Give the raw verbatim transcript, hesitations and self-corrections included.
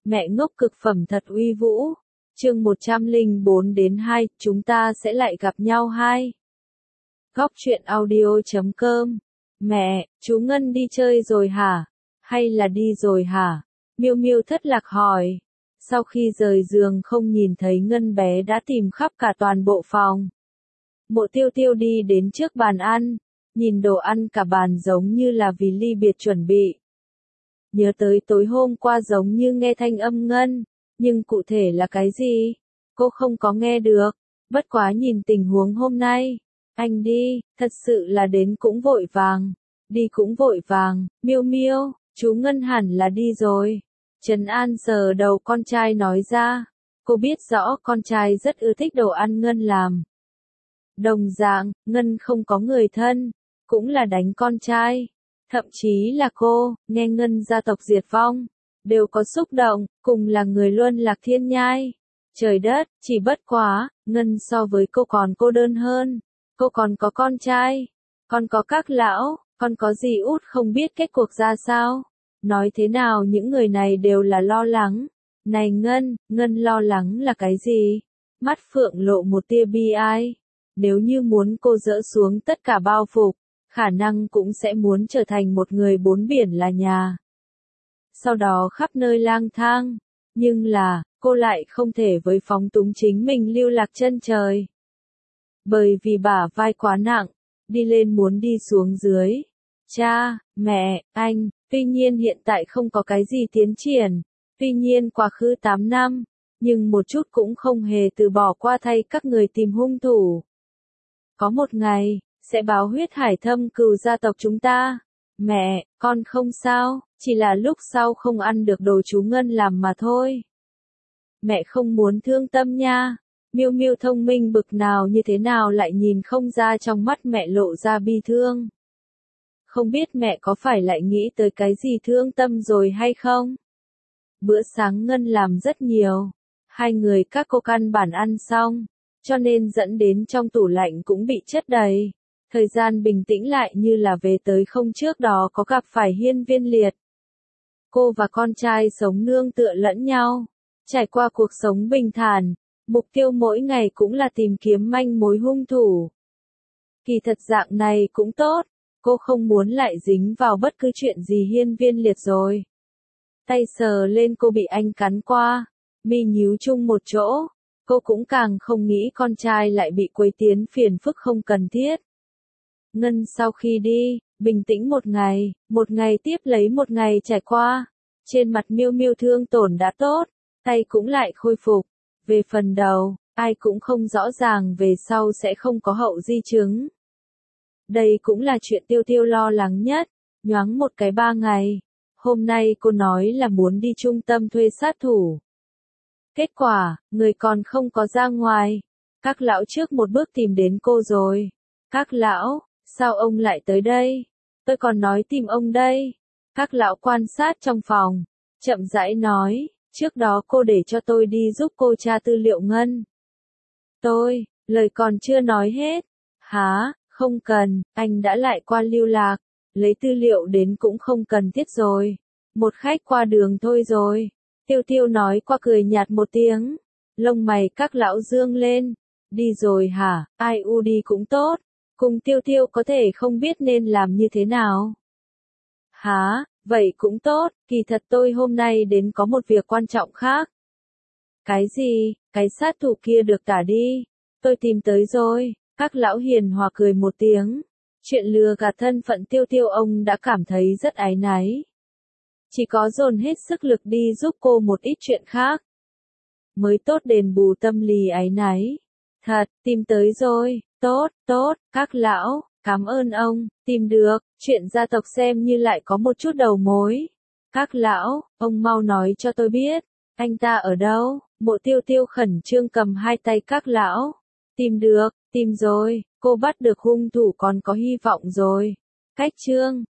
Mẹ ngốc cực phẩm thật uy vũ. Chương một trăm lẻ bốn đến hai, chúng ta sẽ lại gặp nhau hai. Góc truyện audio chấm com. Mẹ, chú Ngân đi chơi rồi hả? Hay là đi rồi hả? Miêu Miêu thất lạc hỏi. Sau khi rời giường không nhìn thấy Ngân, bé đã tìm khắp cả toàn bộ phòng. Mộ Tiêu Tiêu đi đến trước bàn ăn, nhìn đồ ăn cả bàn giống như là vì ly biệt chuẩn bị. Nhớ tới tối hôm qua giống như nghe thanh âm Ngân, nhưng cụ thể là cái gì? Cô không có nghe được, bất quá nhìn tình huống hôm nay. Anh đi, thật sự là đến cũng vội vàng, đi cũng vội vàng. Miêu Miêu, chú Ngân hẳn là đi rồi. Trấn An sờ đầu con trai nói ra, cô biết rõ con trai rất ưa thích đồ ăn Ngân làm. Đồng dạng, Ngân không có người thân, cũng là đánh con trai. Thậm chí là cô, nghe Ngân gia tộc diệt vong, đều có xúc động, cùng là người Luân Lạc Thiên Nhai. Trời đất, chỉ bất quá, Ngân so với cô còn cô đơn hơn. Cô còn có con trai, còn có các lão, còn có dì út không biết kết cuộc ra sao. Nói thế nào những người này đều là lo lắng. Này Ngân, Ngân lo lắng là cái gì? Mắt Phượng lộ một tia bi ai. Nếu như muốn cô dỡ xuống tất cả bao phục, khả năng cũng sẽ muốn trở thành một người bốn biển là nhà. Sau đó khắp nơi lang thang. Nhưng là, cô lại không thể với phóng túng chính mình lưu lạc chân trời. Bởi vì bả vai quá nặng, đi lên muốn đi xuống dưới. Cha, mẹ, anh, tuy nhiên hiện tại không có cái gì tiến triển, tuy nhiên quá khứ tám năm, nhưng một chút cũng không hề từ bỏ qua thay các người tìm hung thủ. Có một ngày, sẽ báo huyết hải thâm cừu gia tộc chúng ta. Mẹ, con không sao, chỉ là lúc sau không ăn được đồ chú Ngân làm mà thôi. Mẹ không muốn thương tâm nha. Miêu Miêu thông minh bực nào như thế nào lại nhìn không ra trong mắt mẹ lộ ra bi thương. Không biết mẹ có phải lại nghĩ tới cái gì thương tâm rồi hay không? Bữa sáng Ngân làm rất nhiều. Hai người các cô căn bản ăn xong, cho nên dẫn đến trong tủ lạnh cũng bị chất đầy. Thời gian bình tĩnh lại như là về tới không trước đó có gặp phải hiên viên liệt. Cô và con trai sống nương tựa lẫn nhau, trải qua cuộc sống bình thản. Mục tiêu mỗi ngày cũng là tìm kiếm manh mối hung thủ. Kỳ thật dạng này cũng tốt, cô không muốn lại dính vào bất cứ chuyện gì hiên viên liệt rồi. Tay sờ lên cô bị anh cắn qua, mi nhíu chung một chỗ, cô cũng càng không nghĩ con trai lại bị quấy tiến phiền phức không cần thiết. Ngân sau khi đi, bình tĩnh một ngày, một ngày tiếp lấy một ngày trải qua, trên mặt Miêu Miêu thương tổn đã tốt, tay cũng lại khôi phục. Về phần đầu, ai cũng không rõ ràng về sau sẽ không có hậu di chứng. Đây cũng là chuyện Tiêu Tiêu lo lắng nhất, nhoáng một cái ba ngày. Hôm nay cô nói là muốn đi trung tâm thuê sát thủ. Kết quả, người còn không có ra ngoài. Các lão trước một bước tìm đến cô rồi. Các lão, sao ông lại tới đây? Tôi còn nói tìm ông đây. Các lão quan sát trong phòng, chậm rãi nói. Trước đó cô để cho tôi đi giúp cô tra tư liệu Ngân. Tôi, lời còn chưa nói hết. Hả, không cần, anh đã lại qua lưu lạc, lấy tư liệu đến cũng không cần thiết rồi. Một khách qua đường thôi rồi. Tiêu Tiêu nói qua cười nhạt một tiếng. Lông mày các lão dương lên. Đi rồi hả, ai u đi cũng tốt. Cùng Tiêu Tiêu có thể không biết nên làm như thế nào. Hả? Vậy cũng tốt, kỳ thật tôi hôm nay đến có một việc quan trọng khác. Cái gì, cái sát thủ kia được tả đi. Tôi tìm tới rồi, các lão hiền hòa cười một tiếng. Chuyện lừa gạt thân phận Tiêu Tiêu ông đã cảm thấy rất áy náy. Chỉ có dồn hết sức lực đi giúp cô một ít chuyện khác. Mới tốt đền bù tâm lý áy náy. Thật, tìm tới rồi, tốt, tốt, các lão. Cảm ơn ông, tìm được, chuyện gia tộc xem như lại có một chút đầu mối. Các lão, ông mau nói cho tôi biết, anh ta ở đâu? Mộ Tiêu Tiêu khẩn trương cầm hai tay các lão. Tìm được, tìm rồi, cô bắt được hung thủ còn có hy vọng rồi. Cách chương